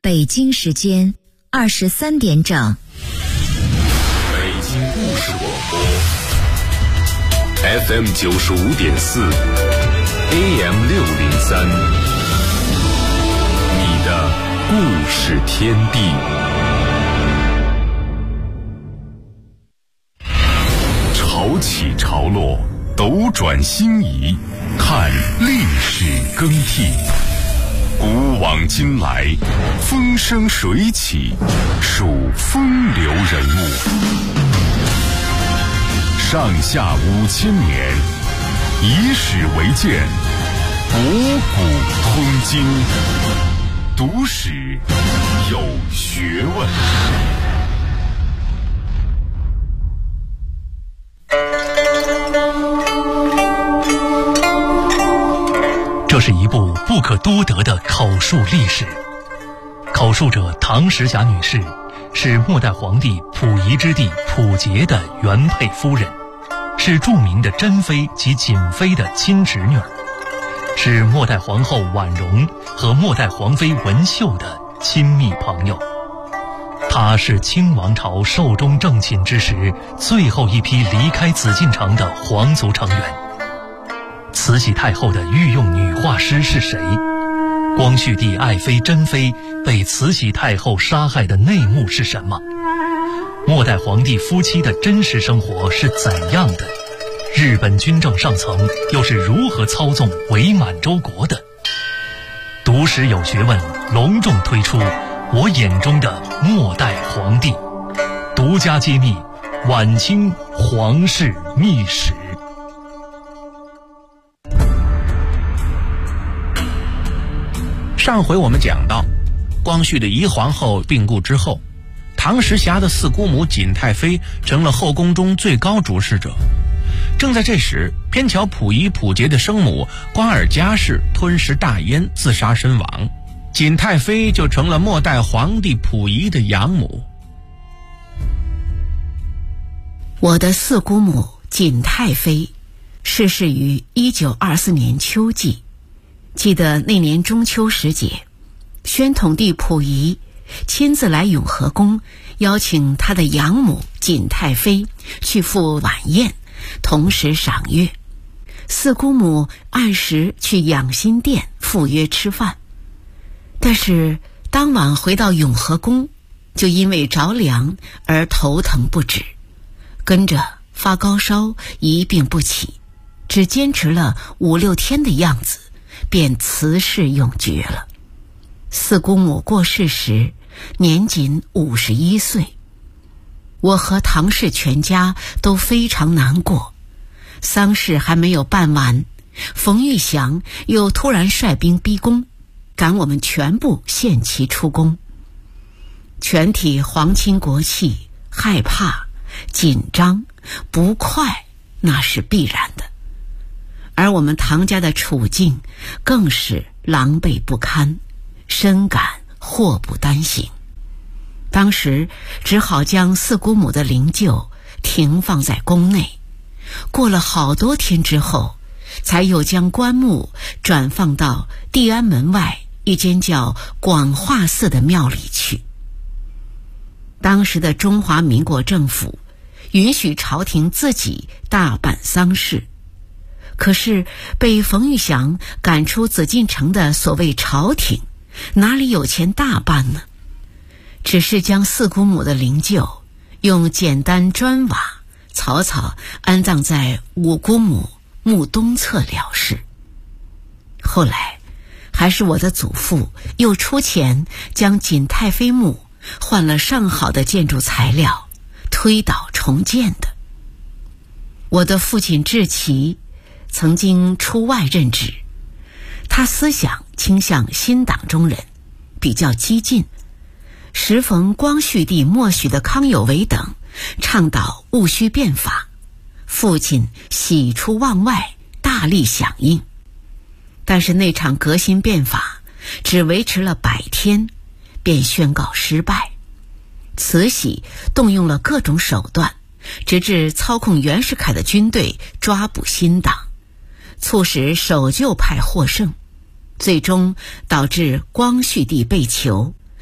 北京时间23点整。 北京故事广播 FM 95.4 AM 603，你的故事天地。潮起潮落，斗转星移，看历史更替。古往今来，风生水起，数风流人物。上下5000年，以史为鉴，博古通今，读史有学问。 这是一部不可多得的口述历史。口述者唐时霞女士是末代皇帝溥仪之弟溥杰的原配夫人，是著名的珍妃及瑾妃的亲侄女儿，是末代皇后婉容和末代皇妃文秀的亲密朋友。她是清王朝寿终正寝之时最后一批离开紫禁城的皇族成员。慈禧太后的御用女画师是谁？光绪帝爱妃珍妃被慈禧太后杀害的内幕是什么？末代皇帝夫妻的真实生活是怎样的？日本军政上层又是如何操纵伪满洲国的？读史有学问隆重推出我眼中的末代皇帝，独家揭秘晚清皇室秘史。 上回我们讲到，光绪的仪皇后病故之后，唐时霞的四姑母瑾太妃成了后宫中最高主事者。正在这时，偏巧溥仪溥杰的生母瓜尔佳氏吞食大烟自杀身亡，瑾太妃就成了末代皇帝溥仪的养母。 我的四姑母瑾太妃逝世于1924年秋季。记得那年中秋时节，宣统帝溥仪亲自来永和宫，邀请他的养母瑾太妃去赴晚宴，同时赏月。四姑母按时去养心殿赴约吃饭，但是当晚回到永和宫，就因为着凉而头疼不止，跟着发高烧，一病不起，只坚持了5-6天的样子，便辞世永绝了。四姑母过世时年仅51岁，我和唐氏全家都非常难过。丧事还没有办完，冯玉祥又突然率兵逼宫，赶我们全部限期出宫。全体皇亲国戚害怕、紧张、不快，那是必然的。而我们唐家的处境更是狼狈不堪，深感祸不单行。当时只好将四姑母的灵柩停放在宫内，过了好多天之后，才又将棺木转放到地安门外一间叫广化寺的庙里去。当时的中华民国政府允许朝廷自己大办丧事，可是被冯玉祥赶出紫禁城的所谓朝廷，哪里有钱大办呢？只是将四姑母的灵柩用简单砖瓦草草安葬在五姑母墓东侧了事。后来还是我的祖父又出钱将瑾太妃墓换了上好的建筑材料，推倒重建的。我的父亲志奇曾经出外任职，他思想倾向新党中人，比较激进。时逢光绪帝默许的康有为等倡导戊戌变法，父亲喜出望外，大力响应。但是那场革新变法只维持了100天，便宣告失败。慈禧动用了各种手段，直至操控袁世凯的军队抓捕新党，促使守旧派获胜，最终导致光绪帝被囚，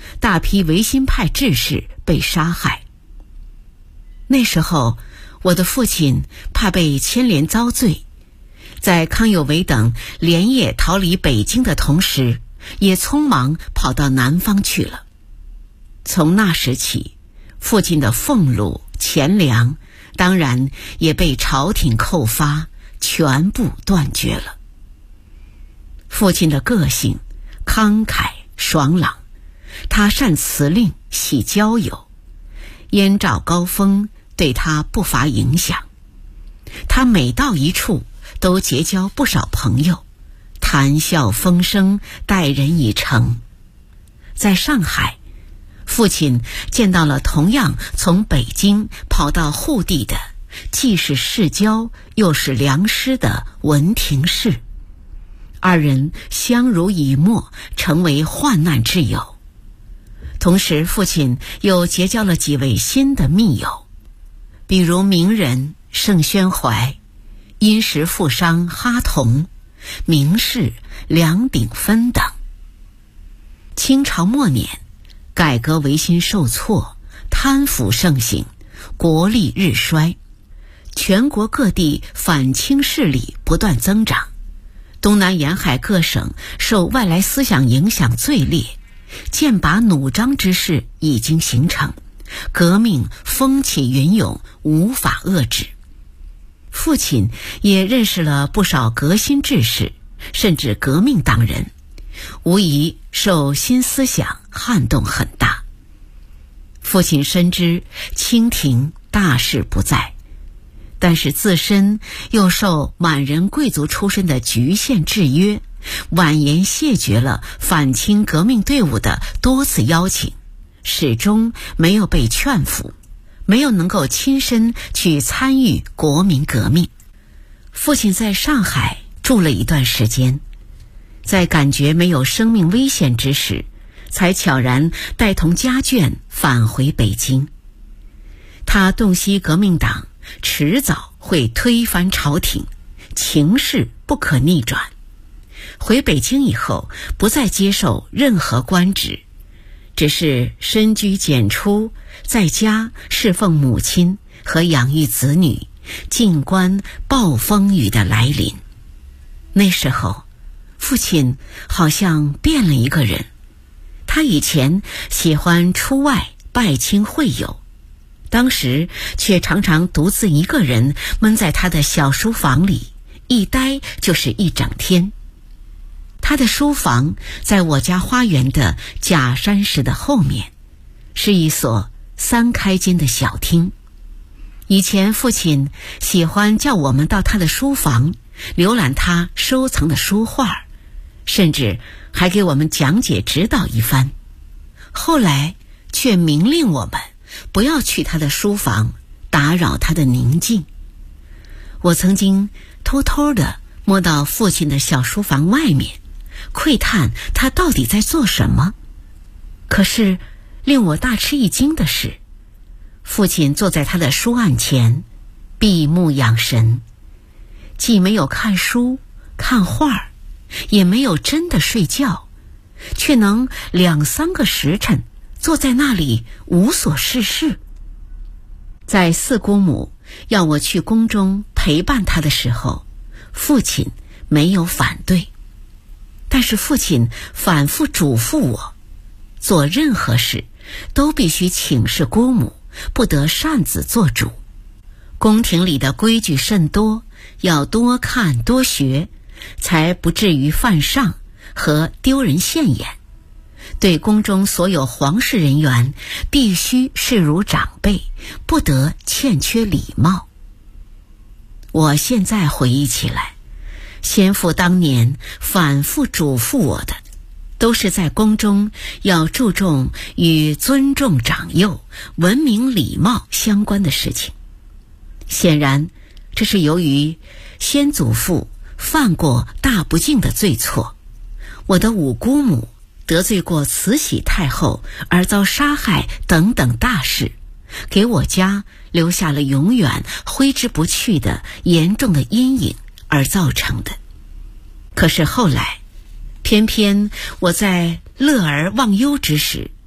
大批维新派志士被杀害。那时候，我的父亲怕被牵连遭罪，在康有为等连夜逃离北京的同时，也匆忙跑到南方去了。从那时起，父亲的俸禄、钱粮当然也被朝廷扣发，全部断绝了。父亲的个性慷慨爽朗，他善辞令，喜交友，燕赵高峰对他不乏影响。他每到一处都结交不少朋友，谈笑风生，待人以诚。在上海，父亲见到了同样从北京跑到沪地的，既是世交又是良师的文廷士，二人相濡以沫，成为患难之友。同时，父亲又结交了几位新的密友，比如名人盛宣怀、殷实富商哈同、名士梁秉芬等。清朝末年，改革维新受挫，贪腐盛行，国力日衰，全国各地反清势力不断增长，东南沿海各省受外来思想影响最烈，剑拔弩张之势已经形成，革命风起云涌，无法遏制。父亲也认识了不少革新志士，甚至革命党人，无疑受新思想撼动很大。父亲深知清廷大势不在，但是自身又受满人贵族出身的局限制约，婉言谢绝了反清革命队伍的多次邀请，始终没有被劝服，没有能够亲身去参与国民革命。父亲在上海住了一段时间，在感觉没有生命危险之时，才悄然带同家眷返回北京。他洞悉革命党迟早会推翻朝廷，情势不可逆转。回北京以后，不再接受任何官职，只是深居简出，在家侍奉母亲和养育子女，静观暴风雨的来临。那时候，父亲好像变了一个人。他以前喜欢出外拜亲会友，当时却常常独自一个人闷在他的小书房里，一待就是一整天。他的书房在我家花园的假山石的后面，是一所3开间的小厅。以前父亲喜欢叫我们到他的书房浏览他收藏的书画，甚至还给我们讲解指导一番。后来却明令我们不要去他的书房，打扰他的宁静。我曾经偷偷地摸到父亲的小书房外面，窥探他到底在做什么。可是令我大吃一惊的是，父亲坐在他的书案前，闭目养神，既没有看书看画，也没有真的睡觉，却能2-3个时辰坐在那里无所事事。在四姑母要我去宫中陪伴他的时候，父亲没有反对，但是父亲反复嘱咐我，做任何事都必须请示姑母，不得擅自做主。宫廷里的规矩甚多，要多看多学，才不至于犯上和丢人现眼。对宫中所有皇室人员必须视如长辈，不得欠缺礼貌。我现在回忆起来，先父当年反复嘱咐我的，都是在宫中要注重与尊重长幼、文明礼貌相关的事情。显然，这是由于先祖父犯过大不敬的罪错，我的五姑母得罪过慈禧太后而遭杀害等等大事，给我家留下了永远挥之不去的严重的阴影而造成的。可是后来，偏偏我在乐而忘忧之时，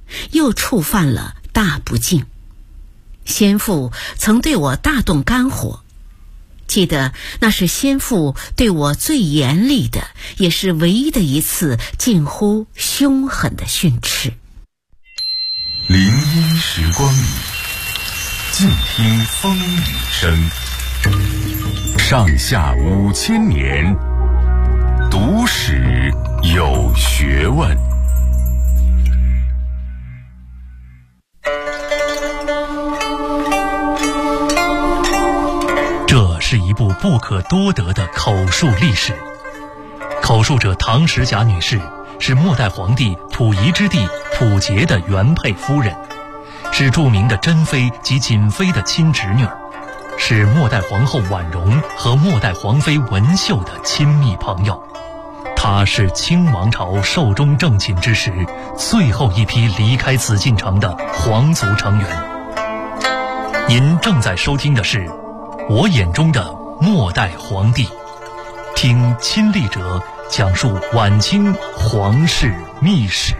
又触犯了大不敬。先父曾对我大动肝火，记得那是先父对我最严厉的，也是唯一的一次近乎凶狠的训斥。 林荫时光里，静听风雨声。上下5000年，读史有学问。 这是一部不可多得的口述历史。口述者唐时霞女士是末代皇帝溥仪之弟溥杰的原配夫人，是著名的珍妃及瑾妃的亲侄女，是末代皇后婉容和末代皇妃文秀的亲密朋友。她是清王朝寿终正寝之时最后一批离开紫禁城的皇族成员。您正在收听的是我眼中的末代皇帝，听亲历者讲述晚清皇室秘史。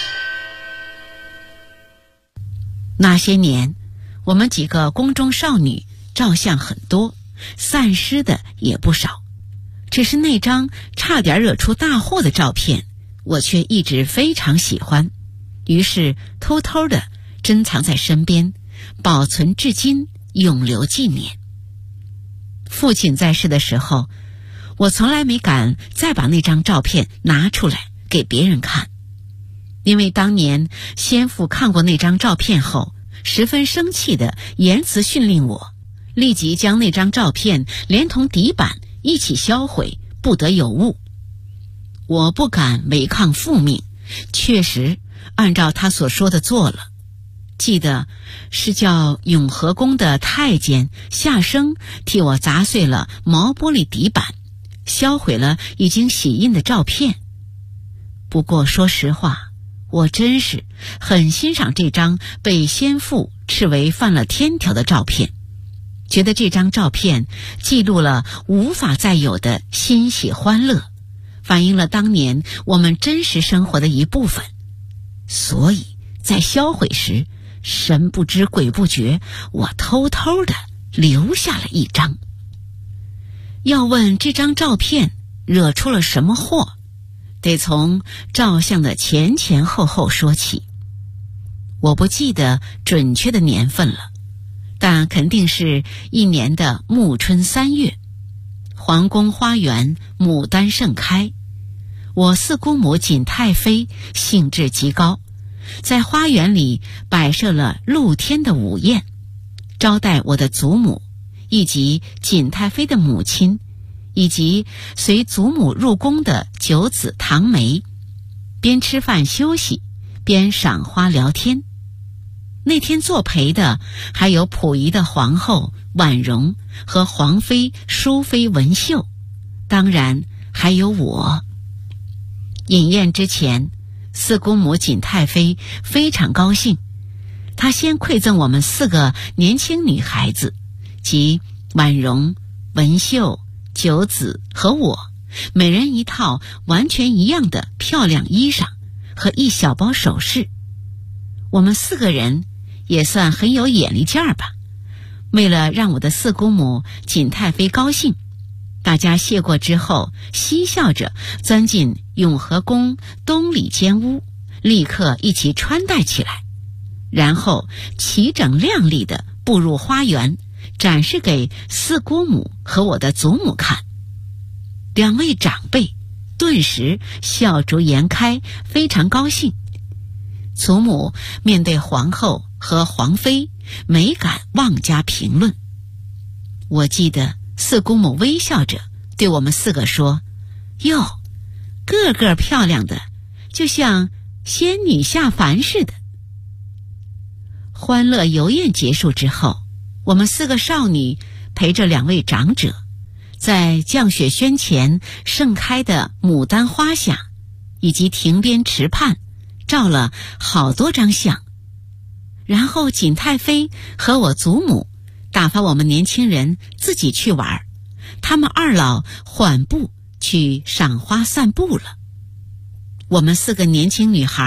那些年，我们几个宫中少女照相很多，散失的也不少。只是那张差点惹出大祸的照片，我却一直非常喜欢，于是偷偷的珍藏在身边，保存至今，永留纪念。父亲在世的时候，我从来没敢再把那张照片拿出来给别人看，因为当年先父看过那张照片后，十分生气的言辞训令我，立即将那张照片连同底板一起销毁，不得有误。我不敢违抗父命，确实按照他所说的做了。记得是叫永和宫的太监夏生替我砸碎了毛玻璃底板，销毁了已经洗印的照片。不过说实话，我真是很欣赏这张被先父斥为犯了天条的照片，觉得这张照片记录了无法再有的欣喜欢乐，反映了当年我们真实生活的一部分。所以在销毁时，神不知鬼不觉，我偷偷的留下了一张。要问这张照片惹出了什么祸，得从照相的前前后后说起。我不记得准确的年份了，但肯定是一年的暮春3月，皇宫花园牡丹盛开。我四姑母瑾太妃兴致极高，在花园里摆设了露天的午宴，招待我的祖母以及瑾太妃的母亲，以及随祖母入宫的九子唐梅，边吃饭休息边赏花聊天。那天作陪的还有溥仪的皇后婉容和皇妃淑妃文秀，当然还有我。饮宴之前，四姑母瑾太妃非常高兴，她先馈赠我们4个年轻女孩子，即婉容、文秀、九子和我，每人一套完全一样的漂亮衣裳和一小包首饰。我们4个人也算很有眼力劲儿吧。为了让我的四姑母瑾太妃高兴，大家谢过之后，嬉笑着钻进永和宫东里间屋，立刻一起穿戴起来，然后齐整亮丽地步入花园，展示给四姑母和我的祖母看。2位长辈顿时笑逐颜开，非常高兴。祖母面对皇后和皇妃，没敢妄加评论。我记得四姑母微笑着对我们4个说：“哟，个个漂亮的，就像仙女下凡似的。”欢乐游宴结束之后，我们4个少女陪着2位长者，在降雪轩前盛开的牡丹花下以及亭边池畔照了好多张相。然后瑾太妃和我祖母打发我们年轻人自己去玩，他们2老缓步去赏花散步了。我们4个年轻女孩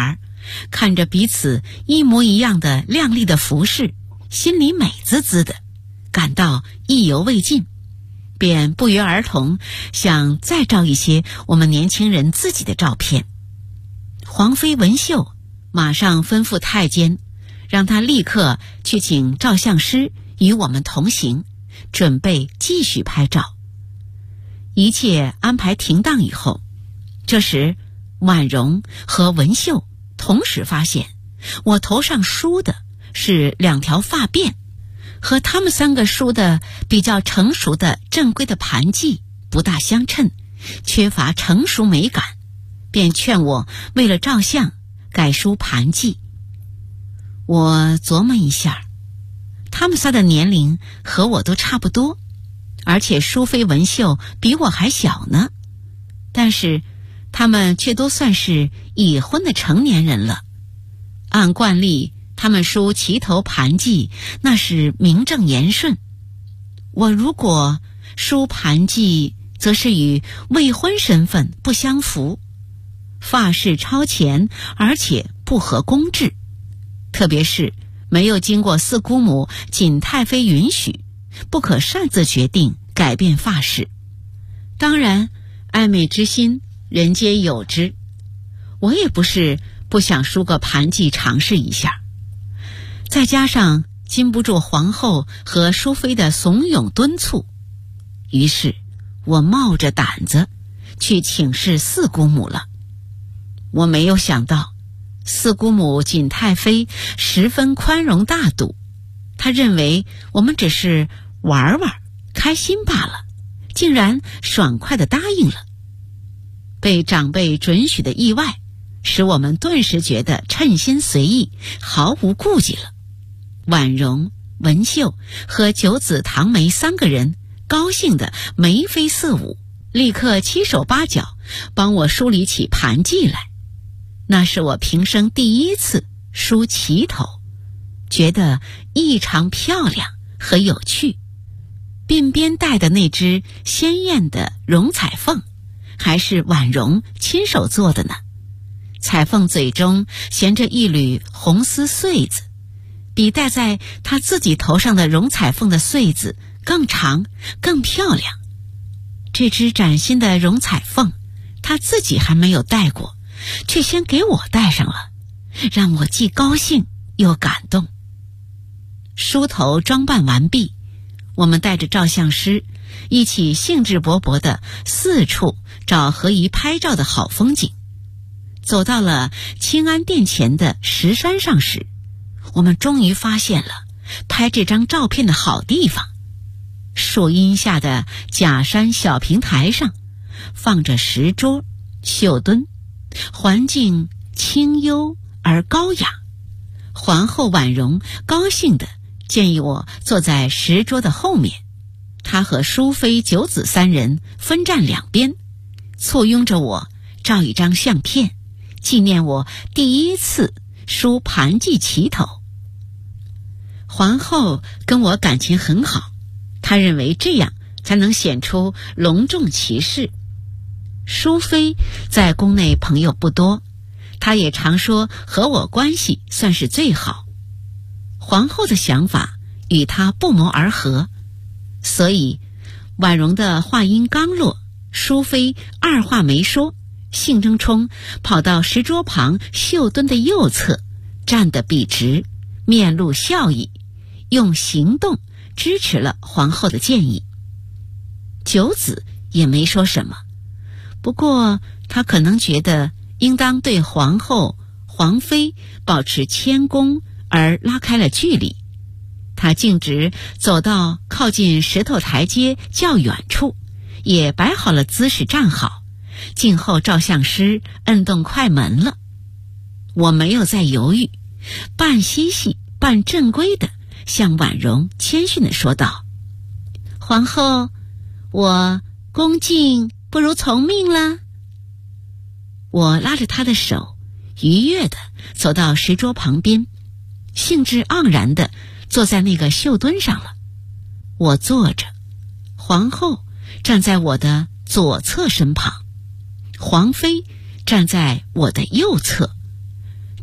看着彼此一模一样的亮丽的服饰，心里美滋滋的，感到意犹未尽，便不约而同想再照一些我们年轻人自己的照片。皇妃文秀马上吩咐太监，让他立刻去请照相师与我们同行，准备继续拍照。一切安排停当以后，这时婉容和文秀同时发现我头上梳的是2条发辫，和他们3个梳的比较成熟的正规的盘髻不大相称，缺乏成熟美感，便劝我为了照相改梳盘髻。我琢磨一下，他们仨的年龄和我都差不多，而且淑妃文秀比我还小呢，但是他们却都算是已婚的成年人了。按惯例，他们梳齐头盘髻那是名正言顺，我如果梳盘髻，则是与未婚身份不相符，发饰超前，而且不合公制，特别是没有经过四姑母景太妃允许，不可擅自决定改变发饰。当然，爱美之心人皆有之，我也不是不想梳个盘髻尝试一下。再加上禁不住皇后和淑妃的怂恿敦促，于是我冒着胆子去请示四姑母了。我没有想到四姑母景太妃十分宽容大度，她认为我们只是玩玩开心罢了，竟然爽快地答应了。被长辈准许的意外，使我们顿时觉得称心随意，毫无顾忌了。婉容、文秀和九子唐梅3个人高兴得眉飞色舞，立刻七手八脚帮我梳理起盘髻来。那是我平生第一次梳齐头，觉得异常漂亮和有趣。鬓边戴的那只鲜艳的绒彩凤，还是婉容亲手做的呢。彩凤嘴中衔着一缕红丝穗子，比戴在她自己头上的绒彩凤的穗子更长更漂亮。这只崭新的绒彩凤，她自己还没有戴过，却先给我戴上了，让我既高兴又感动。梳头装扮完毕，我们带着照相师一起兴致勃勃地四处找合宜拍照的好风景。走到了清安殿前的石山上时，我们终于发现了拍这张照片的好地方。树荫下的假山小平台上放着石桌、绣墩，环境清幽而高雅。皇后婉容高兴地建议我坐在石桌的后面，她和淑妃、九子3人分站2边，簇拥着我照一张相片，纪念我第一次梳盘髻齐头。皇后跟我感情很好，她认为这样才能显出隆重其事。淑妃在宫内朋友不多，她也常说和我关系算是最好。皇后的想法与她不谋而合，所以婉容的话音刚落，淑妃二话没说，兴冲冲跑到石桌旁绣墩的右侧，站得笔直，面露笑意，用行动支持了皇后的建议。九子也没说什么，不过他可能觉得应当对皇后、皇妃保持谦恭，而拉开了距离。他径直走到靠近石头台阶较远处，也摆好了姿势站好，静候照相师摁动快门了。我没有再犹豫，半嬉戏半正规的向婉容谦逊地说道：皇后，我恭敬不如从命了。我拉着她的手，愉悦地走到石桌旁边，兴致盎然地坐在那个绣墩上了。我坐着，皇后站在我的左侧身旁，皇妃站在我的右侧。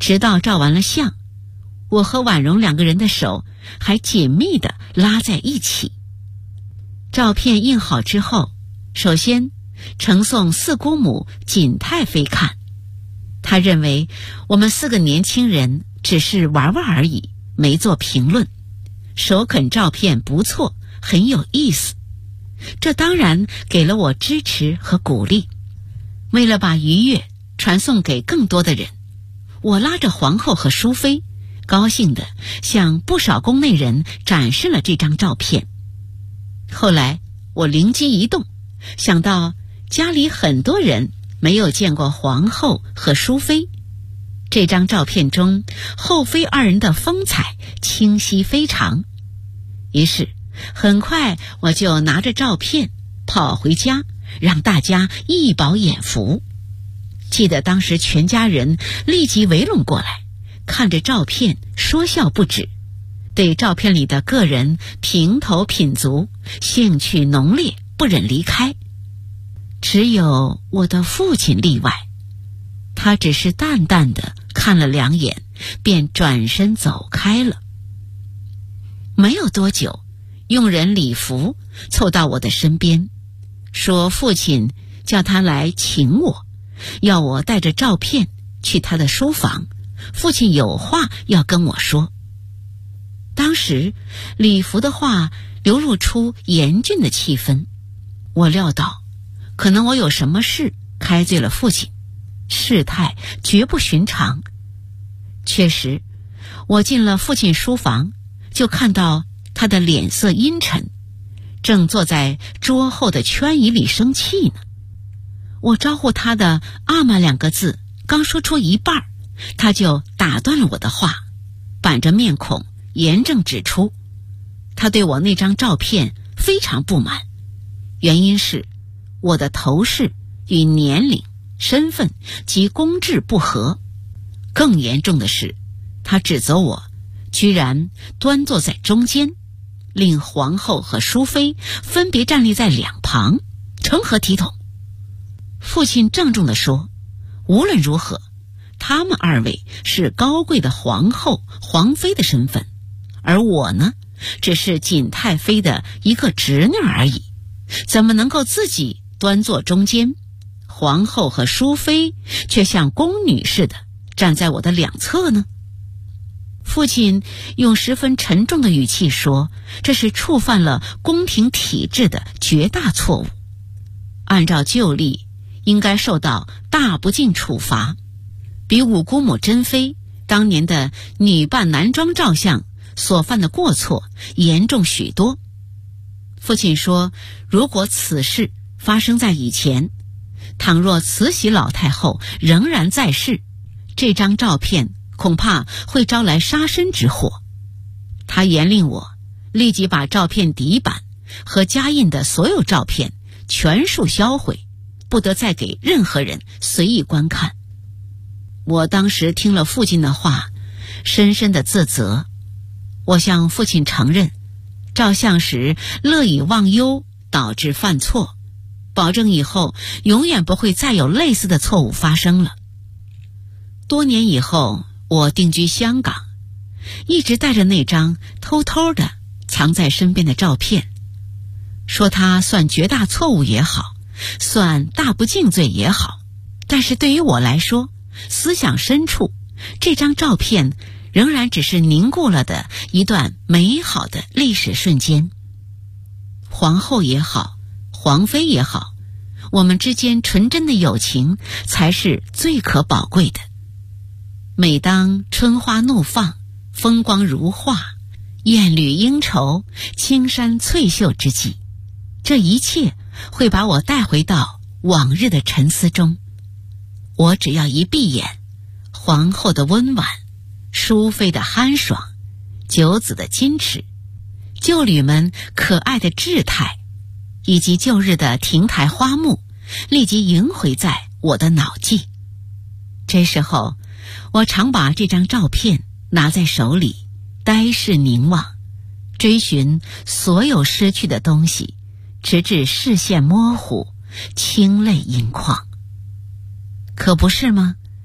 直到照完了相，我和婉容2个人的手还紧密地拉在一起。照片印好之后，首先呈送四姑母锦太妃看，她认为我们4个年轻人只是玩玩而已，没做评论，首肯照片不错，很有意思。这当然给了我支持和鼓励。为了把愉悦传送给更多的人，我拉着皇后和淑妃，高兴地向不少宫内人展示了这张照片。后来我灵机一动，想到家里很多人没有见过皇后和淑妃，这张照片中后妃2人的风采清晰非常。于是很快我就拿着照片跑回家，让大家一饱眼福。记得当时全家人立即围拢过来，看着照片说笑不止，对照片里的个人评头品足，兴趣浓烈，不忍离开。只有我的父亲例外，他只是淡淡地看了2眼，便转身走开了。没有多久，佣人李福凑到我的身边，说父亲叫他来请我，要我带着照片去他的书房，父亲有话要跟我说。当时李福的话流露出严峻的气氛，我料到可能我有什么事开罪了父亲，事态绝不寻常。确实，我进了父亲书房，就看到他的脸色阴沉，正坐在桌后的圈椅里生气呢。我招呼他的阿玛2个字刚说出一半，他就打断了我的话，板着面孔严正指出，他对我那张照片非常不满，原因是我的头饰与年龄、身份及公制不合。更严重的是，他指责我居然端坐在中间，令皇后和淑妃分别站立在2旁，成何体统？父亲郑重地说，无论如何，他们2位是高贵的皇后、皇妃的身份，而我呢，只是锦太妃的一个侄女而已，怎么能够自己端坐中间，皇后和淑妃却像宫女似的站在我的2侧呢？父亲用十分沉重的语气说，这是触犯了宫廷体制的绝大错误，按照旧例应该受到大不敬处罚，比五姑母珍妃当年的女扮男装照相所犯的过错严重许多。父亲说，如果此事发生在以前，倘若慈禧老太后仍然在世，这张照片恐怕会招来杀身之祸。他严令我立即把照片底板和加印的所有照片全数销毁，不得再给任何人随意观看。我当时听了父亲的话，深深的自责。我向父亲承认，照相时乐以忘忧，导致犯错，保证以后永远不会再有类似的错误发生了。多年以后，我定居香港，一直带着那张偷偷的藏在身边的照片，说它算绝大错误也好，算大不敬罪也好，但是对于我来说，思想深处这张照片仍然只是凝固了的一段美好的历史瞬间。皇后也好，皇妃也好，我们之间纯真的友情才是最可宝贵的。每当春花怒放，风光如画，艳侣应酬，青山翠袖之际，这一切会把我带回到往日的沉思中。我只要一闭眼，皇后的温婉，淑妃的酣爽，九子的矜持，旧侣们可爱的稚态，以及旧日的亭台花木，立即萦回在我的脑际。这时候，我常把这张照片拿在手里，呆视凝望，追寻所有失去的东西，直至视线模糊，清泪盈眶。可不是吗？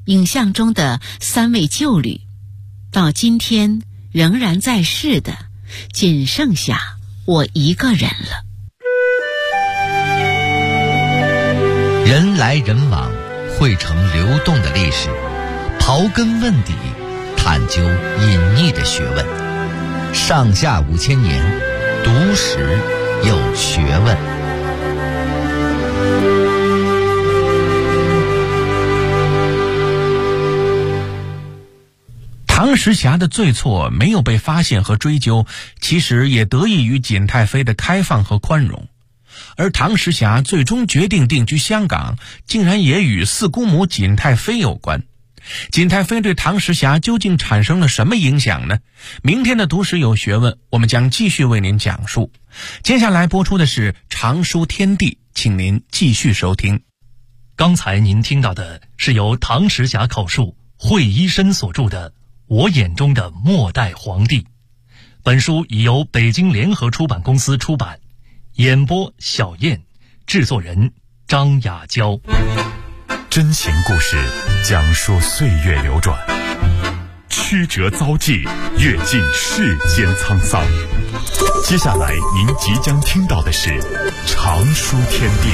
影像中的3位旧侣，到今天仍然在世的，仅剩下我一个人了。 人来人往，汇成流动的历史，刨根问底，探究隐匿的学问。上下5000年，读史有学问。 唐时霞的罪错没有被发现和追究，其实也得益于景太妃的开放和宽容。而唐时霞最终决定定居香港，竟然也与四姑母景太妃有关。景太妃对唐时霞究竟产生了什么影响呢？明天的读史有学问，我们将继续为您讲述。接下来播出的是常书天地，请您继续收听。 刚才您听到的是由唐时霞口述，惠一生所著的《我眼中的末代皇帝》。本书已由北京联合出版公司出版，演播小燕，制作人张雅娇。 真情故事讲述岁月流转，曲折遭际，阅尽世间沧桑。接下来您即将听到的是常书天地。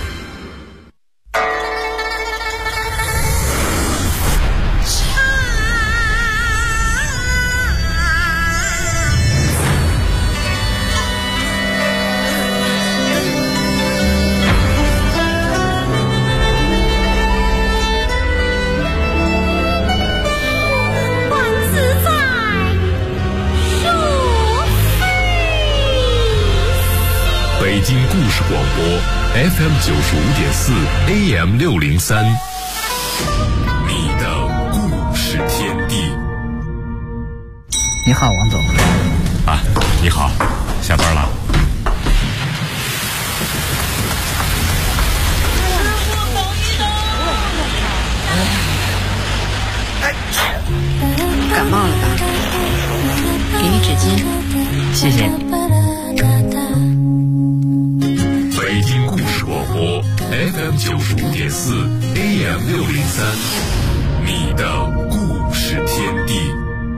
北京故事广播 FM 95.4 AM 603，你的故事天地。 你好，王总。 啊，你好，下班了。 感冒了吧？给你纸巾。 谢谢。 北京故事广播 FM 95.4 AM 603，你的故事天地。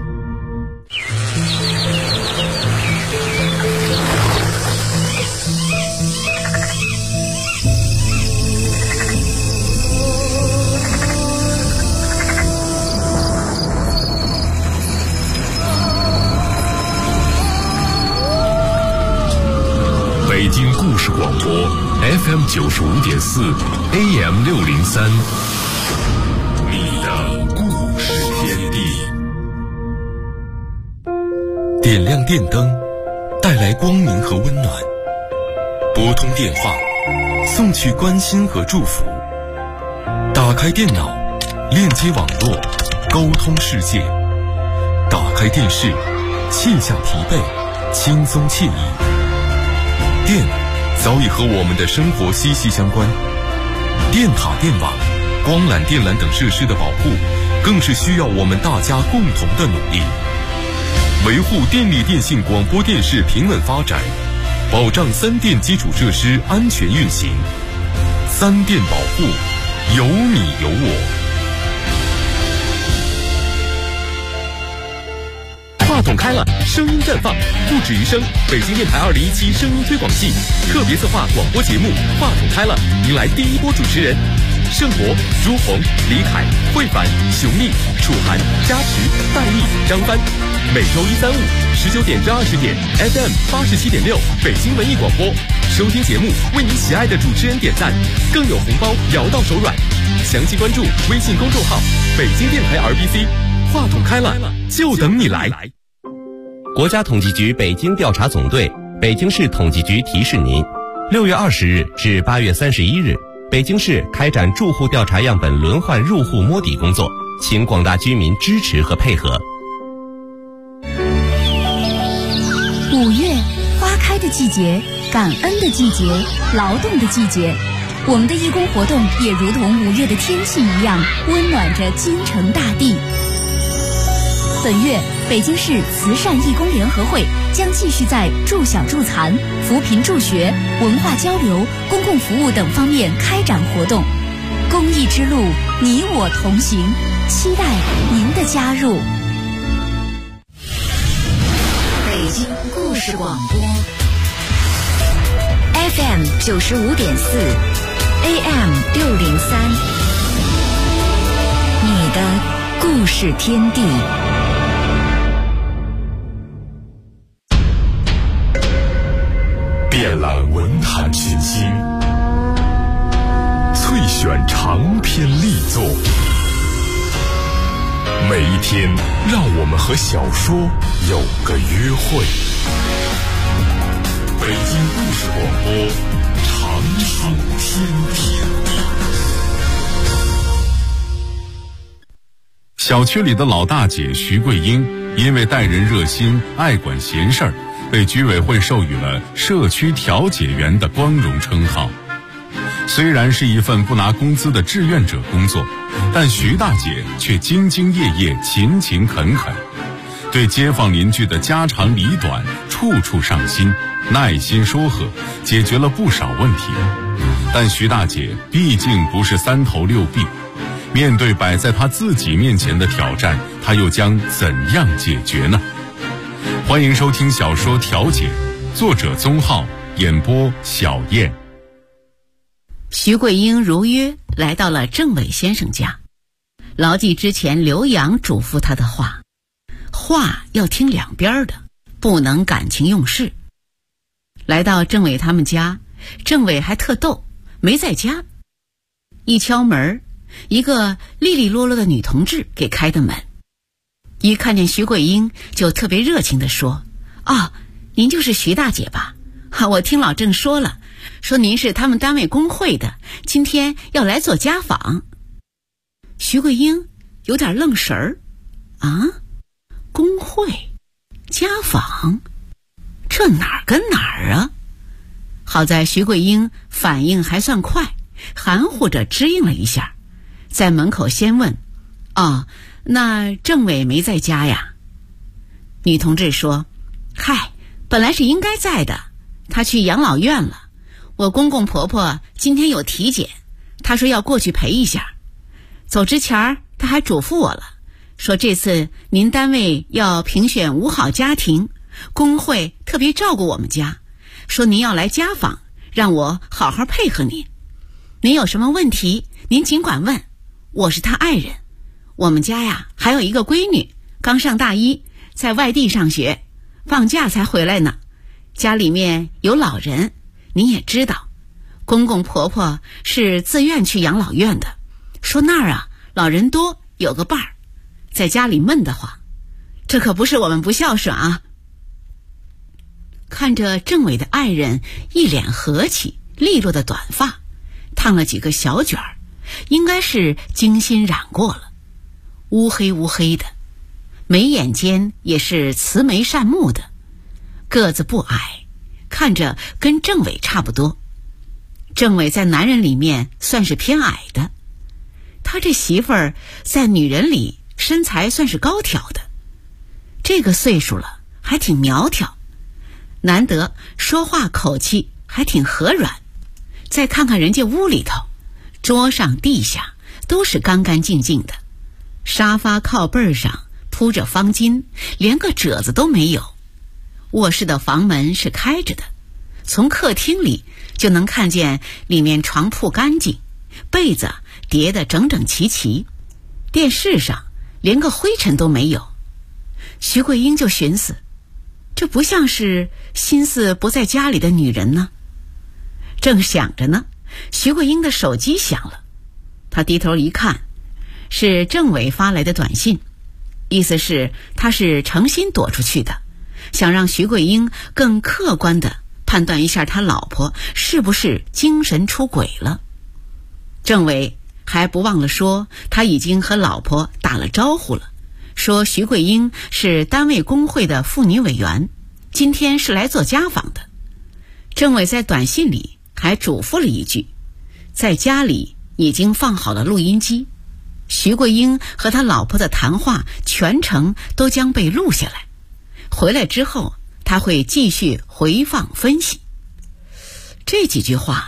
北京故事广播 FM 95.4 AM 603，你的故事天地。点亮电灯，带来光明和温暖；拨通电话，送去关心和祝福；打开电脑，链接网络，沟通世界；打开电视，卸下疲惫，轻松惬意。电早已和我们的生活息息相关，电塔、电网、光缆、电缆等设施的保护，更是需要我们大家共同的努力。维护电力电信广播电视平稳发展，保障三电基础设施安全运行。三电保护，有你有我。话筒开了，声音绽放，不止于声。北京电台2017声音推广季特别策划广播节目《话筒开了》，迎来第一波主持人盛博、朱红、李凯、慧凡、熊丽、楚涵、加持、戴丽、张帆。每周1、3、5 19点至20点 FM 87.6北京文艺广播。收听节目，为你喜爱的主持人点赞，更有红包摇到手软。详细关注微信公众号北京电台 RBC。话筒开了，就等你来。 国家统计局北京调查总队、北京市统计局提示您：6月20日至8月31日，北京市开展住户调查样本轮换入户摸底工作，请广大居民支持和配合。 5月，花开的季节，感恩的季节，劳动的季节。我们的义工活动也如同5月的天气一样，温暖着京城大地。本月，北京市慈善义工联合会将继续在助小助残、扶贫助学、文化交流、公共服务等方面开展活动。 公益之路，你我同行，期待您的加入。 北京故事广播 FM 95.4 AM 603，你的故事天地。 遍览文坛新星，萃选长篇力作，每一天让我们和小说有个约会。北京故事广播，长寿天地。小区里的老大姐徐桂英，因为待人热心、爱管闲事儿，被居委会授予了社区调解员的光荣称号。虽然是一份不拿工资的志愿者工作，但徐大姐却兢兢业业、勤勤恳恳，对街坊邻居的家长里短处处上心，耐心说和，解决了不少问题。但徐大姐毕竟不是三头六臂，面对摆在她自己面前的挑战，她又将怎样解决呢？欢迎收听小说《调解》，作者宗浩，演播小燕。 徐桂英如约来到了郑伟先生家，牢记之前刘洋嘱咐他的话，话要听两边的，不能感情用事。来到郑伟他们家，郑伟还特逗，没在家。一敲门，一个利利落落的女同志给开的门，一看见徐桂英就特别热情地说：您就是徐大姐吧？我听老郑说了，说您是他们单位工会的，今天要来做家访。徐桂英有点愣神儿，工会家访，这哪儿跟哪儿啊？好在徐桂英反应还算快，含糊着支应了一下，在门口先问：那郑伟没在家呀？女同志说：本来是应该在的，他去养老院了。我公公婆婆今天有体检，他说要过去陪一下。走之前他还嘱咐我了，说这次您单位要评选5好家庭，工会特别照顾我们家，说您要来家访，让我好好配合您。您有什么问题您尽管问，我是他爱人。我们家呀还有一个闺女，刚上大一，在外地上学，放假才回来呢。家里面有老人，您也知道，公公婆婆是自愿去养老院的，说那儿老人多，有个伴儿，在家里闷得慌。这可不是我们不孝顺啊。看着郑伟的爱人一脸和气，利落的短发，烫了几个小卷儿，应该是精心染过了，乌黑乌黑的，眉眼间也是慈眉善目的，个子不矮，看着跟郑伟差不多。郑伟在男人里面算是偏矮的，他这媳妇儿在女人里身材算是高挑的，这个岁数了还挺苗条，难得说话口气还挺和软。再看看人家屋里头，桌上地下都是干干净净的，沙发靠背上铺着方巾，连个褶子都没有。卧室的房门是开着的，从客厅里就能看见里面床铺干净，被子叠得整整齐齐，电视上连个灰尘都没有。徐桂英就寻思，这不像是心思不在家里的女人呢。正想着呢，徐桂英的手机响了，她低头一看，是郑伟发来的短信，意思是他是诚心躲出去的，想让徐桂英更客观地判断一下他老婆是不是精神出轨了。郑伟还不忘了说他已经和老婆打了招呼了，说徐桂英是单位工会的妇女委员，今天是来做家访的。郑伟在短信里还嘱咐了一句，在家里已经放好了录音机，徐桂英和他老婆的谈话全程都将被录下来，回来之后他会继续回放分析。这几句话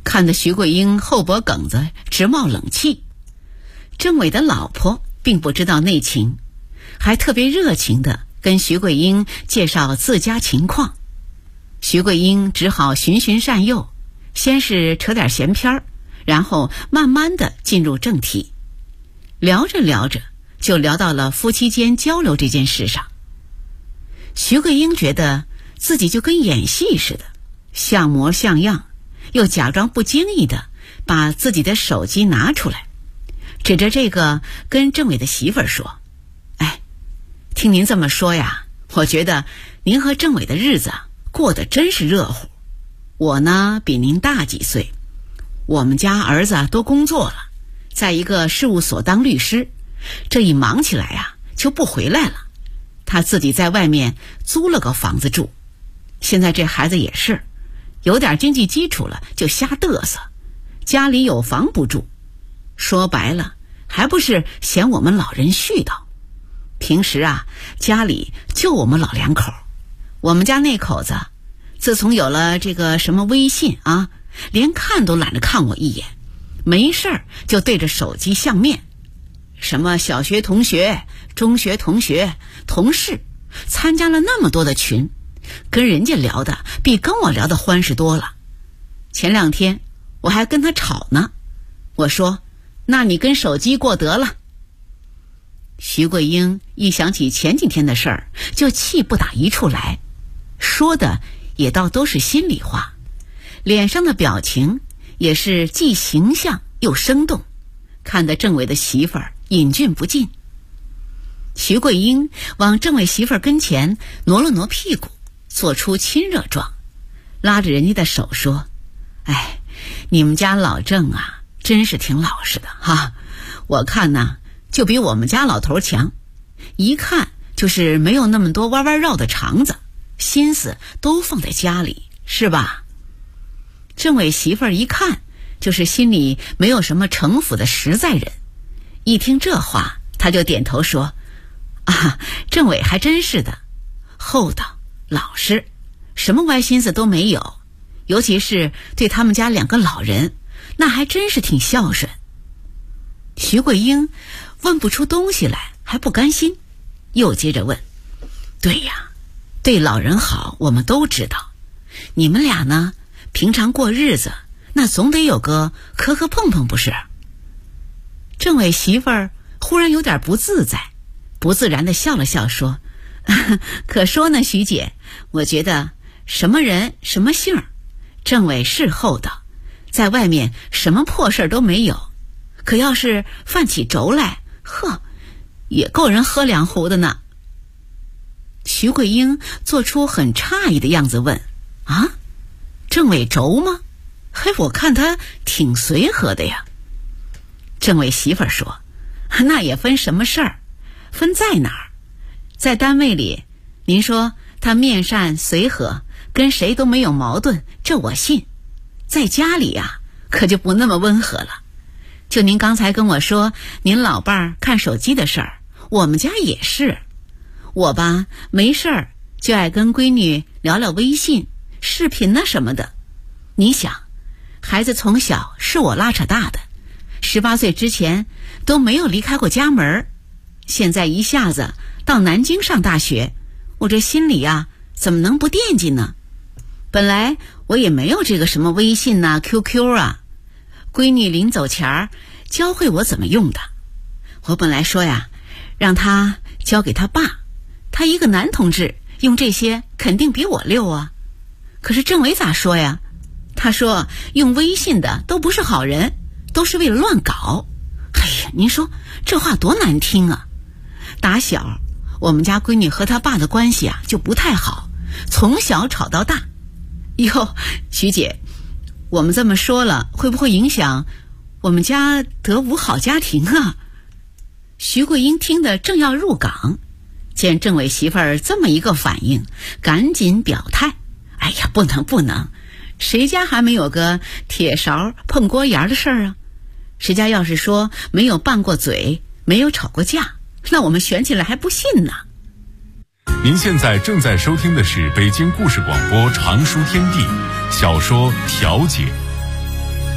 看得徐桂英后脖梗子直冒冷气。政委的老婆并不知道内情，还特别热情地跟徐桂英介绍自家情况。徐桂英只好循循善诱，先是扯点闲篇儿，然后慢慢地进入正题。聊着聊着就聊到了夫妻间交流这件事上。徐桂英觉得自己就跟演戏似的，像模像样，又假装不经意地把自己的手机拿出来，指着这个跟政委的媳妇儿说：哎，听您这么说呀，我觉得您和政委的日子过得真是热乎。我呢比您大几岁，我们家儿子都工作了，在一个事务所当律师，这一忙起来啊就不回来了。他自己在外面租了个房子住，现在这孩子也是有点经济基础了就瞎嘚瑟，家里有房不住，说白了还不是嫌我们老人絮叨。平时啊家里就我们老两口，我们家那口子自从有了这个什么微信啊，连看都懒得看我一眼，没事儿就对着手机相面，什么小学同学、中学同学、同事，参加了那么多的群，跟人家聊的比跟我聊的欢实多了。前2天我还跟他吵呢，我说那你跟手机过得了。徐桂英一想起前几天的事儿，就气不打一处来，说的也倒都是心里话，脸上的表情也是既形象又生动，看得政委的媳妇儿瘾菌不尽。徐桂英往政委媳妇儿跟前挪了挪屁股，做出亲热状，拉着人家的手说：哎，你们家老郑啊真是挺老实的哈，我看呢就比我们家老头强，一看就是没有那么多弯弯绕的肠子，心思都放在家里，是吧？政委媳妇儿一看就是心里没有什么城府的实在人，一听这话他就点头说：啊，政委还真是的，厚道老实，什么歪心思都没有，尤其是对他们家2个老人，那还真是挺孝顺。徐桂英问不出东西来，还不甘心，又接着问：对呀，对老人好我们都知道，你们俩呢平常过日子那总得有个磕磕碰碰不是？政委媳妇儿忽然有点不自在，不自然地笑了笑说：可说呢徐姐，我觉得什么人什么姓，政委是厚道，在外面什么破事都没有，可要是犯起轴来，呵，也够人喝2壶的呢。徐桂英做出很诧异的样子问：啊，政委轴吗？嘿，我看他挺随和的呀。政委媳妇儿说：那也分什么事儿，分在哪儿。在单位里，您说他面善随和，跟谁都没有矛盾，这我信。在家里啊，可就不那么温和了。就您刚才跟我说您老伴儿看手机的事儿，我们家也是。我吧没事儿就爱跟闺女聊聊微信、视频啊什么的。你想，孩子从小是我拉扯大的，18岁之前都没有离开过家门，现在一下子到南京上大学，我这心里啊怎么能不惦记呢？本来我也没有这个什么微信啊 QQ 啊，闺女临走前儿教会我怎么用的。我本来说呀让他交给他爸，他一个男同志用这些肯定比我溜啊。可是政委咋说呀？他说用微信的都不是好人，都是为了乱搞。哎呀，您说这话多难听啊。打小我们家闺女和她爸的关系啊就不太好，从小吵到大。哟，徐姐，我们这么说了会不会影响我们家得无好家庭啊？徐桂英听得正要入岗，见政委媳妇儿这么一个反应，赶紧表态：哎呀，不能，谁家还没有个铁勺碰锅沿的事儿啊？谁家要是说没有拌过嘴，没有吵过架，那我们选起来还不信呢。 您现在正在收听的是北京故事广播长书天地小说《调解》，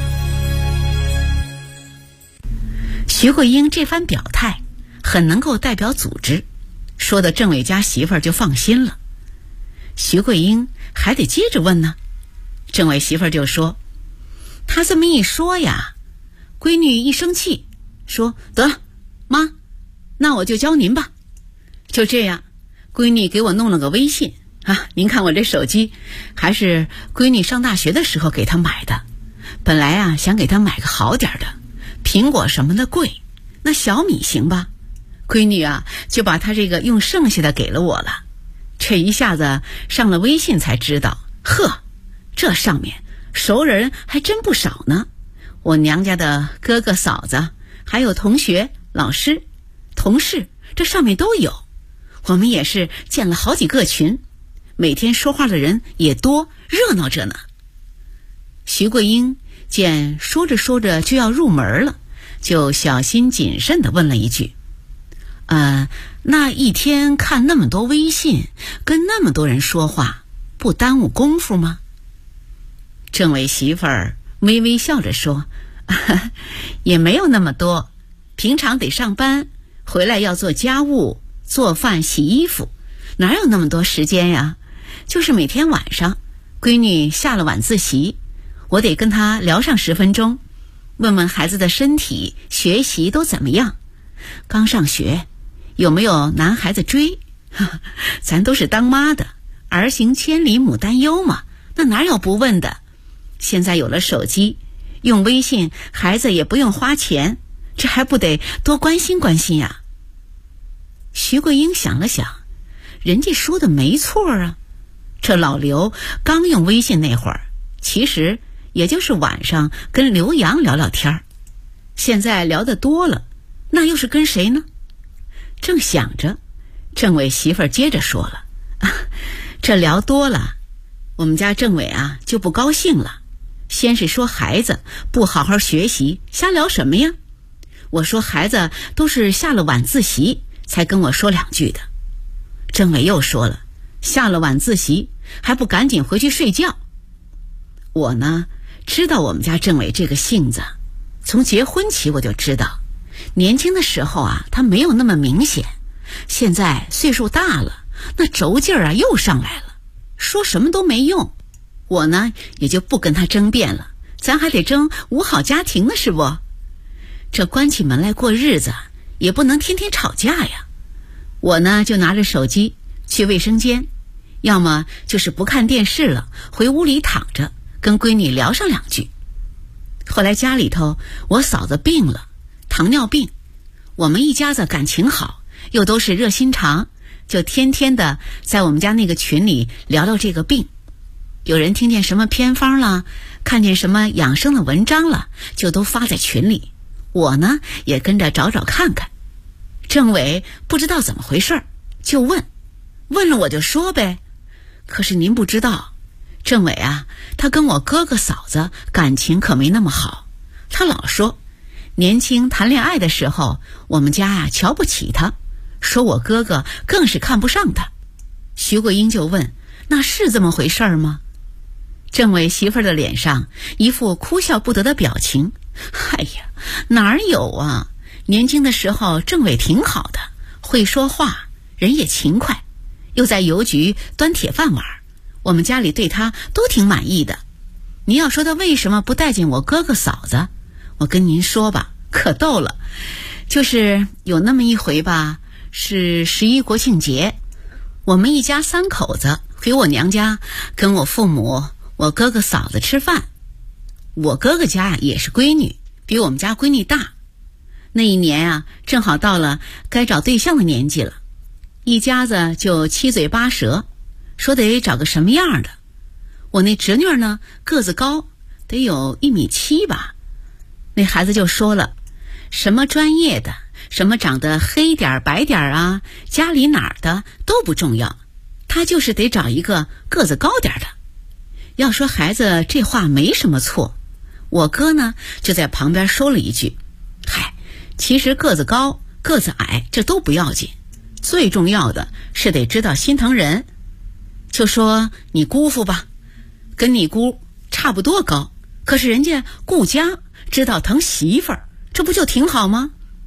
徐桂英这番表态很能够代表组织，说的政委家媳妇儿就放心了。徐桂英还得接着问呢，政委媳妇儿就说，他这么一说呀，闺女一生气说，得了妈，那我就教您吧。就这样，闺女给我弄了个微信啊，您看我这手机还是闺女上大学的时候给她买的，本来啊想给她买个好点的，苹果什么的贵，那小米行吧？闺女啊就把她这个用剩下的给了我了。这一下子上了微信才知道，呵，这上面熟人还真不少呢。我娘家的哥哥嫂子，还有同学、老师、同事，这上面都有。我们也是建了好几个群，每天说话的人也多，热闹着呢。徐桂英见说着说着就要入门了，就小心谨慎地问了一句，那一天看那么多微信，跟那么多人说话，不耽误功夫吗？政委媳妇儿微微笑着说，也没有那么多，平常得上班，回来要做家务，做饭洗衣服，哪有那么多时间呀？就是每天晚上闺女下了晚自习，我得跟她聊上10分钟，问问孩子的身体学习都怎么样，刚上学有没有男孩子追，咱都是当妈的，儿行千里母担忧嘛，那哪有不问的？现在有了手机，用微信孩子也不用花钱，这还不得多关心关心呀？徐桂英想了想，人家说的没错啊，这老刘刚用微信那会儿，其实也就是晚上跟刘洋聊聊天儿，现在聊得多了，那又是跟谁呢？正想着，政委媳妇儿接着说了，这聊多了，我们家政委啊就不高兴了，先是说孩子不好好学习，瞎聊什么呀？我说孩子都是下了晚自习才跟我说2句的。政委又说了，下了晚自习还不赶紧回去睡觉。我呢知道我们家政委这个性子，从结婚起我就知道，年轻的时候啊他没有那么明显，现在岁数大了，那轴劲儿啊又上来了，说什么都没用。我呢也就不跟他争辩了，咱还得争五好家庭呢，是不？这关起门来过日子也不能天天吵架呀。我呢就拿着手机去卫生间，要么就是不看电视了，回屋里躺着跟闺女聊上2句。后来家里头我嫂子病了，糖尿病，我们一家子感情好，又都是热心肠，就天天的在我们家那个群里聊聊这个病。有人听见什么偏方了，看见什么养生的文章了，就都发在群里，我呢也跟着找找看看。政委不知道怎么回事，就问了我就说呗。可是您不知道，政委啊他跟我哥哥嫂子感情可没那么好，他老说年轻谈恋爱的时候我们家呀瞧不起他，说我哥哥更是看不上他。徐桂英就问，那是这么回事吗？政委媳妇儿的脸上一副哭笑不得的表情，哎呀，哪有啊，年轻的时候政委挺好的，会说话，人也勤快，又在邮局端铁饭碗，我们家里对他都挺满意的。您要说他为什么不带进我哥哥嫂子，我跟您说吧，可逗了。就是有那么一回吧，是11国庆节，我们一家3口子回我娘家跟我父母我哥哥嫂子吃饭。我哥哥家也是闺女，比我们家闺女大。那一年啊正好到了该找对象的年纪了，一家子就七嘴八舌，说得找个什么样的。我那侄女呢个子高，得有1.7米吧，那孩子就说了，什么专业的，什么长得黑点白点啊，家里哪儿的都不重要，他就是得找一个个子高点的。要说孩子这话没什么错，我哥呢就在旁边说了一句，嗨，其实个子高个子矮这都不要紧，最重要的是得知道心疼人。就说你姑父吧，跟你姑差不多高，可是人家顾家知道疼媳妇儿，这不就挺好吗？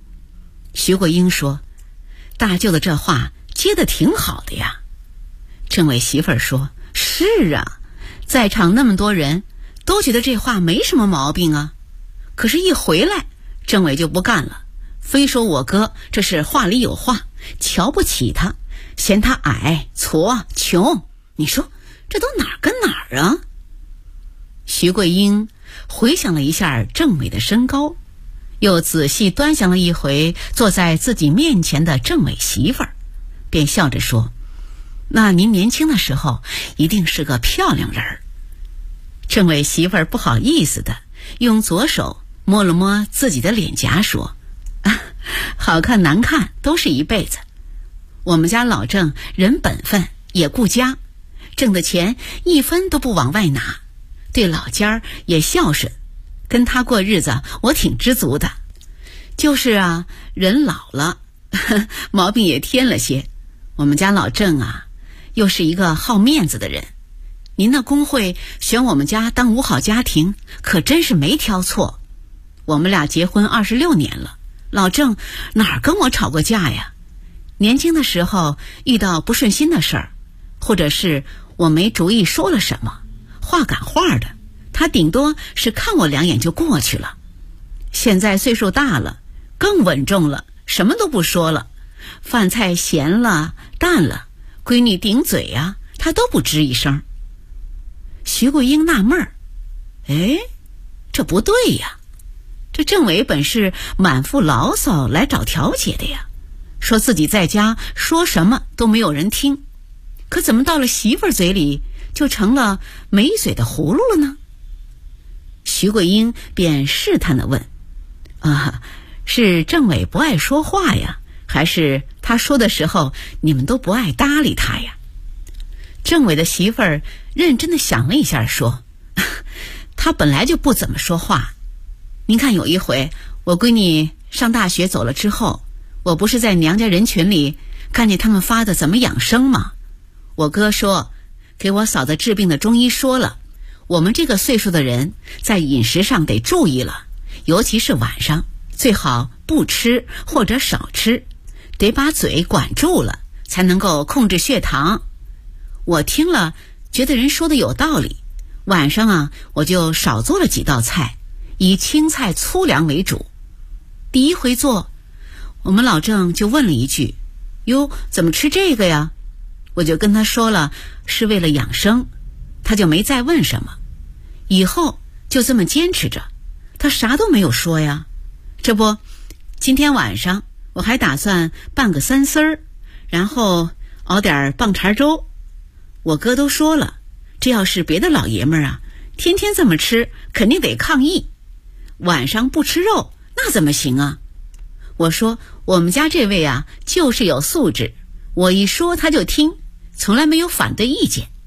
徐桂英说：“大舅的这话接得挺好的呀。”政委媳妇儿说：“是啊，在场那么多人都觉得这话没什么毛病啊。可是一回来，政委就不干了，非说我哥这是话里有话，瞧不起他，嫌他矮、矬、穷。你说这都哪儿跟哪儿啊？”徐桂英回想了一下政委的身高，又仔细端详了一回坐在自己面前的政委媳妇儿，便笑着说：“那您年轻的时候一定是个漂亮人儿。”政委媳妇儿不好意思的用左手摸了摸自己的脸颊说：“好看难看都是一辈子。我们家老郑人本分也顾家，挣的钱一分都不往外拿，对老家儿也孝顺，跟他过日子我挺知足的。就是啊，人老了毛病也添了些。我们家老郑啊，又是一个好面子的人，您那工会选我们家当五好家庭，可真是没挑错。我们俩结婚26年了，老郑哪儿跟我吵过架呀？年轻的时候遇到不顺心的事儿，或者是我没主意说了什么，话赶话的，他顶多是看我2眼就过去了。现在岁数大了，更稳重了，什么都不说了，饭菜咸了淡了，闺女顶嘴啊，他都不吱一声。徐桂英纳闷儿，这不对呀，这政委本是满腹牢骚来找调解的呀，说自己在家说什么都没有人听，可怎么到了媳妇儿嘴里就成了没嘴的葫芦了呢？徐桂英便试探地问：“是政委不爱说话呀，还是他说的时候你们都不爱搭理他呀？”政委的媳妇儿认真地想了一下说：“他本来就不怎么说话。您看有一回我闺女上大学走了之后，我不是在娘家人群里看见他们发的怎么养生吗？我哥说给我嫂子治病的中医说了，我们这个岁数的人在饮食上得注意了，尤其是晚上最好不吃或者少吃，得把嘴管住了，才能够控制血糖。我听了觉得人说的有道理，晚上啊我就少做了几道菜，以青菜粗粮为主。第一回做，我们老郑就问了一句：哟，怎么吃这个呀？我就跟他说了是为了养生，他就没再问什么。以后就这么坚持着，他啥都没有说呀。这不，今天晚上我还打算拌个3丝儿，然后熬点棒碴粥。我哥都说了，这要是别的老爷们儿啊，天天这么吃肯定得抗议。晚上不吃肉那怎么行啊？我说我们家这位啊就是有素质，我一说他就听，从来没有反对意见。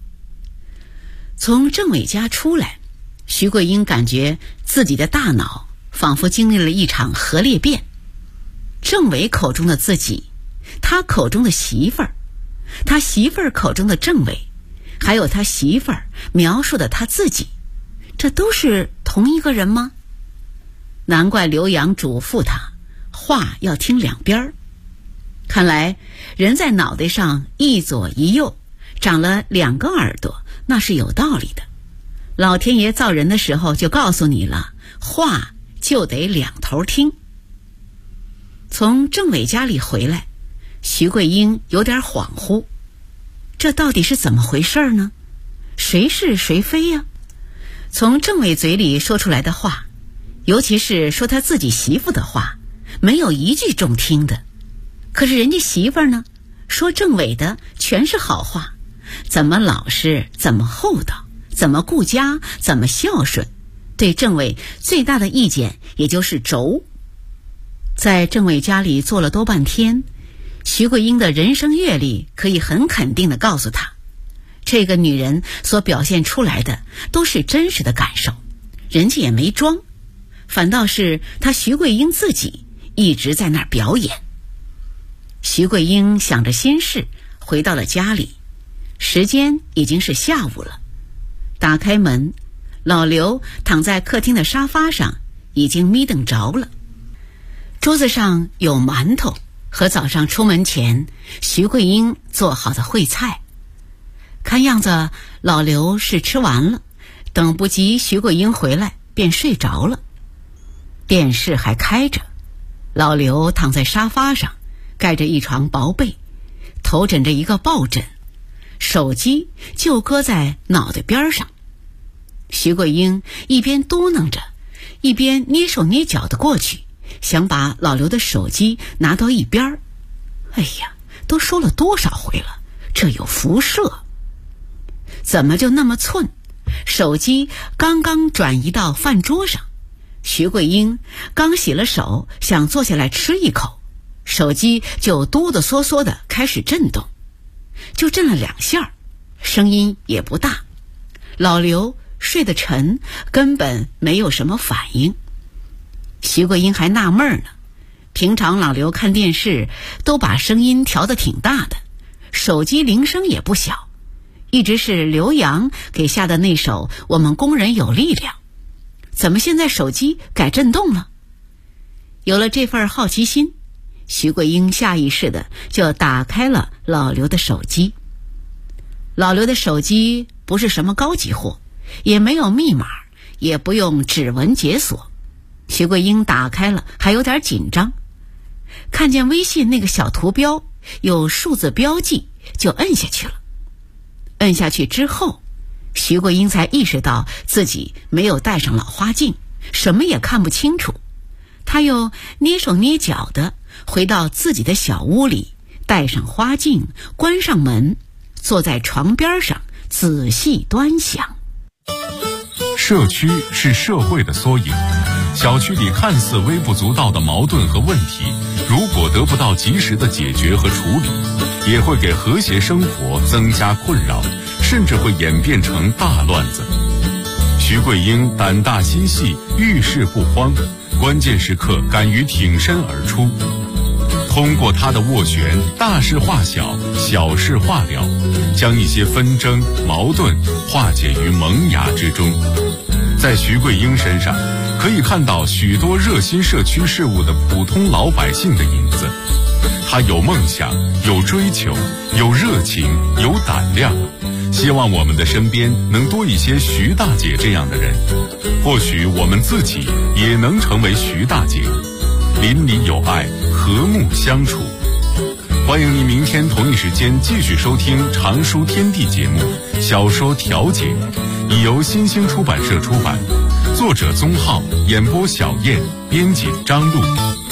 从政委家出来，徐桂英感觉自己的大脑仿佛经历了一场核裂变。政委口中的自己，他口中的媳妇儿，他媳妇儿口中的政委，还有他媳妇儿描述的他自己，这都是同一个人吗？难怪刘洋嘱咐他话要听两边儿。看来人在脑袋上一左一右长了2个耳朵，那是有道理的。老天爷造人的时候就告诉你了，话就得2头听。从政委家里回来，徐桂英有点恍惚，这到底是怎么回事呢？谁是谁非呀？从政委嘴里说出来的话，尤其是说他自己媳妇的话，没有一句中听的。可是人家媳妇呢，说政委的全是好话，怎么老实，怎么厚道，怎么顾家，怎么孝顺，对政委最大的意见也就是轴。在政委家里坐了多半天，徐桂英的人生阅历可以很肯定地告诉他，这个女人所表现出来的都是真实的感受，人家也没装，反倒是她徐桂英自己一直在那儿表演。徐桂英想着心事回到了家里，时间已经是下午了。打开门，老刘躺在客厅的沙发上，已经眯瞪着了。 桌子上有馒头和早上出门前徐桂英做好的烩菜。看样子老刘是吃完了，等不及徐桂英回来便睡着了。电视还开着，老刘躺在沙发上，盖着一床薄被，头枕着一个抱枕，手机就搁在脑袋边上。徐桂英一边嘟囔着，一边蹑手蹑脚地过去，想把老刘的手机拿到一边。哎呀，都说了多少回了，这有辐射。怎么就那么寸？手机刚刚转移到饭桌上，徐桂英刚洗了手，想坐下来吃一口，手机就哆哆嗦嗦地开始震动，就震了2下，声音也不大。老刘睡得沉，根本没有什么反应。徐桂英还纳闷呢，平常老刘看电视都把声音调得挺大的，手机铃声也不小，一直是刘洋给下的那首《我们工人有力量》，怎么现在手机改震动了？有了这份好奇心，徐桂英下意识的就打开了老刘的手机。老刘的手机不是什么高级货，也没有密码，也不用指纹解锁。徐桂英打开了，还有点紧张，看见微信那个小图标有数字标记，就摁下去了。摁下去之后，徐桂英才意识到自己没有戴上老花镜，什么也看不清楚。她又蹑手蹑脚地回到自己的小屋里，戴上花镜，关上门，坐在床边上仔细端详。 社区是社会的缩影，小区里看似微不足道的矛盾和问题，如果得不到及时的解决和处理，也会给和谐生活增加困扰，甚至会演变成大乱子。徐桂英胆大心细，遇事不慌，关键时刻敢于挺身而出。通过她的斡旋，大事化小，小事化了，将一些纷争矛盾化解于萌芽之中。在徐桂英身上可以看到许多热心社区事务的普通老百姓的影子。她有梦想，有追求，有热情，有胆量。希望我们的身边能多一些徐大姐这样的人，或许我们自己也能成为徐大姐，邻里有爱，和睦相处。欢迎您明天同一时间继续收听常书天地节目小说调解，已由新兴出版社出版，作者宗浩，演播小燕，编辑张璐。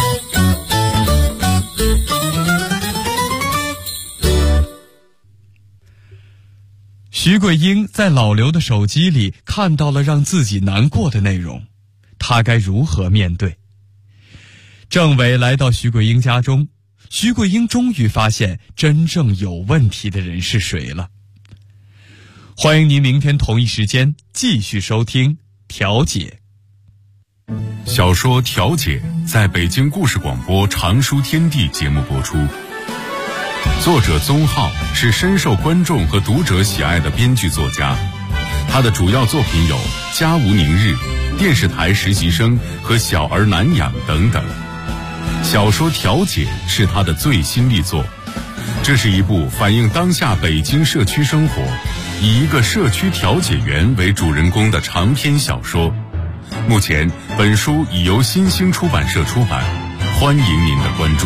徐桂英在老刘的手机里看到了让自己难过的内容，她该如何面对？政委来到徐桂英家中，徐桂英终于发现真正有问题的人是谁了。欢迎您明天同一时间继续收听调解。 小说调解在北京故事广播常书天地节目播出。作者宗浩是深受观众和读者喜爱的编剧作家，他的主要作品有《家无宁日》、电视台实习生和小儿难养等等。小说调解是他的最新力作，这是一部反映当下北京社区生活，以一个社区调解员为主人公的长篇小说。目前本书已由新兴出版社出版，欢迎您的关注。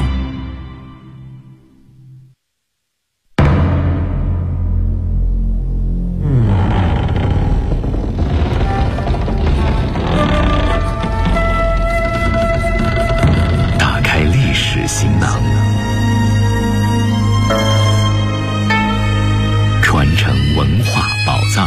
打开历史行囊，传承文化宝藏。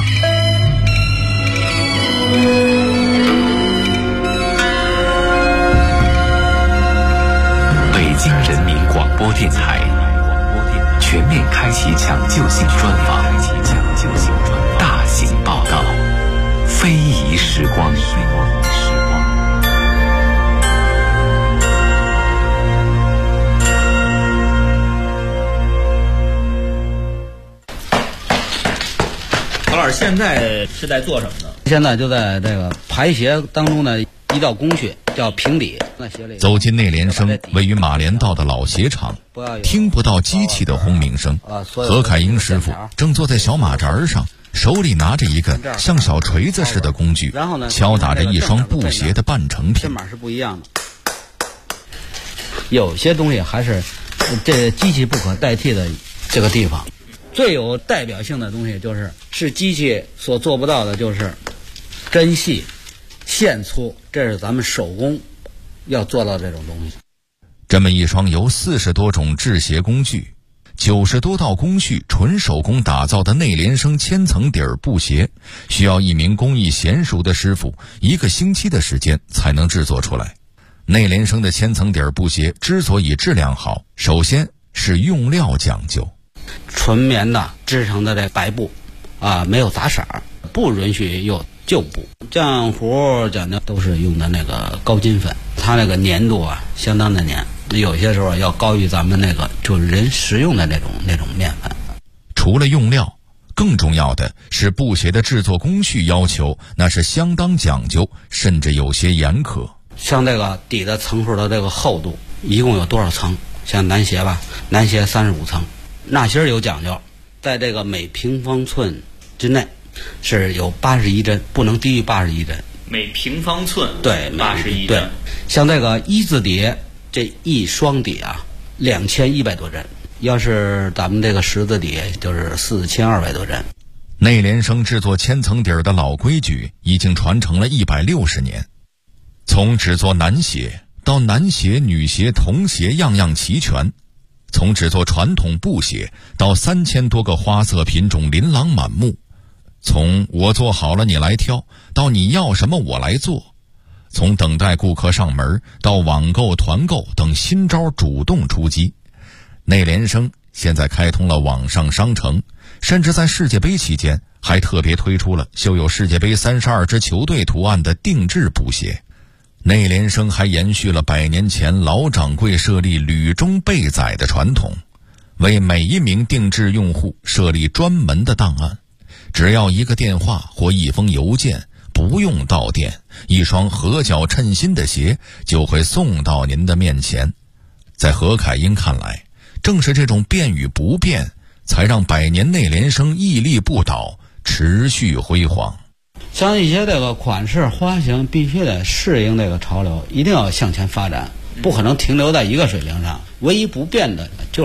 北京人民广播电台全面开启抢救性专访，大型报道，非遗时光。 曹老师现在是在做什么呢？ 现在就在这个排协当中呢， 一道工序叫平底。 走进内联升位于马连道的老鞋厂，听不到机器的轰鸣声。何凯英师傅正坐在小马扎上，手里拿着一个像小锤子似的工具，敲打着一双布鞋的半成品。 这码是不一样的。有些东西还是这机器不可代替的这个地方。最有代表性的东西是机器所做不到的，就是针细、线粗，这是咱们手工要做到这种东西。 这么一双由40多种制鞋工具、90多道工序纯手工打造的内联升千层底儿布鞋，需要一名工艺娴熟的师傅1个星期的时间才能制作出来。内联升的千层底儿布鞋之所以质量好，首先是用料讲究。 纯棉的织成的这白布没有杂色，不允许有旧布。浆糊讲究都是用的那个高筋粉，它那个粘度相当的粘，有些时候要高于咱们那个就是人食用的那种面粉。 除了用料，更重要的是布鞋的制作工序要求，那是相当讲究，甚至有些严苛。 像这个底的层数的这个厚度一共有多少层？像男鞋男鞋35层。纳鞋有讲究，在这个每平方寸之内是有81针，不能低于81针。 每平方寸对 81针。 对，像这个一字底，这一双底2100多针，要是咱们这个十字底就是4200多针。 内联升制作千层底儿的老规矩已经传承了160年，从制作男鞋到男鞋、女鞋、童鞋样样齐全，从制作传统布鞋到3000多个花色品种琳琅满目，从我做好了你来挑到你要什么我来做，从等待顾客上门到网购团购等新招主动出击。内联升现在开通了网上商城，甚至在世界杯期间还特别推出了绣有世界杯32支球队图案的定制布鞋。内联升还延续了100年前老掌柜设立履中备载的传统，为每一名定制用户设立专门的档案，只要一个电话或一封邮件，不用到店，一双合脚称心的鞋就会送到您的面前。在何凯英看来，正是这种变与不变，才让100年内联升屹立不倒，持续辉煌。 像一些这个款式花型必须得适应这个潮流，一定要向前发展，不可能停留在一个水平上。唯一不变的就是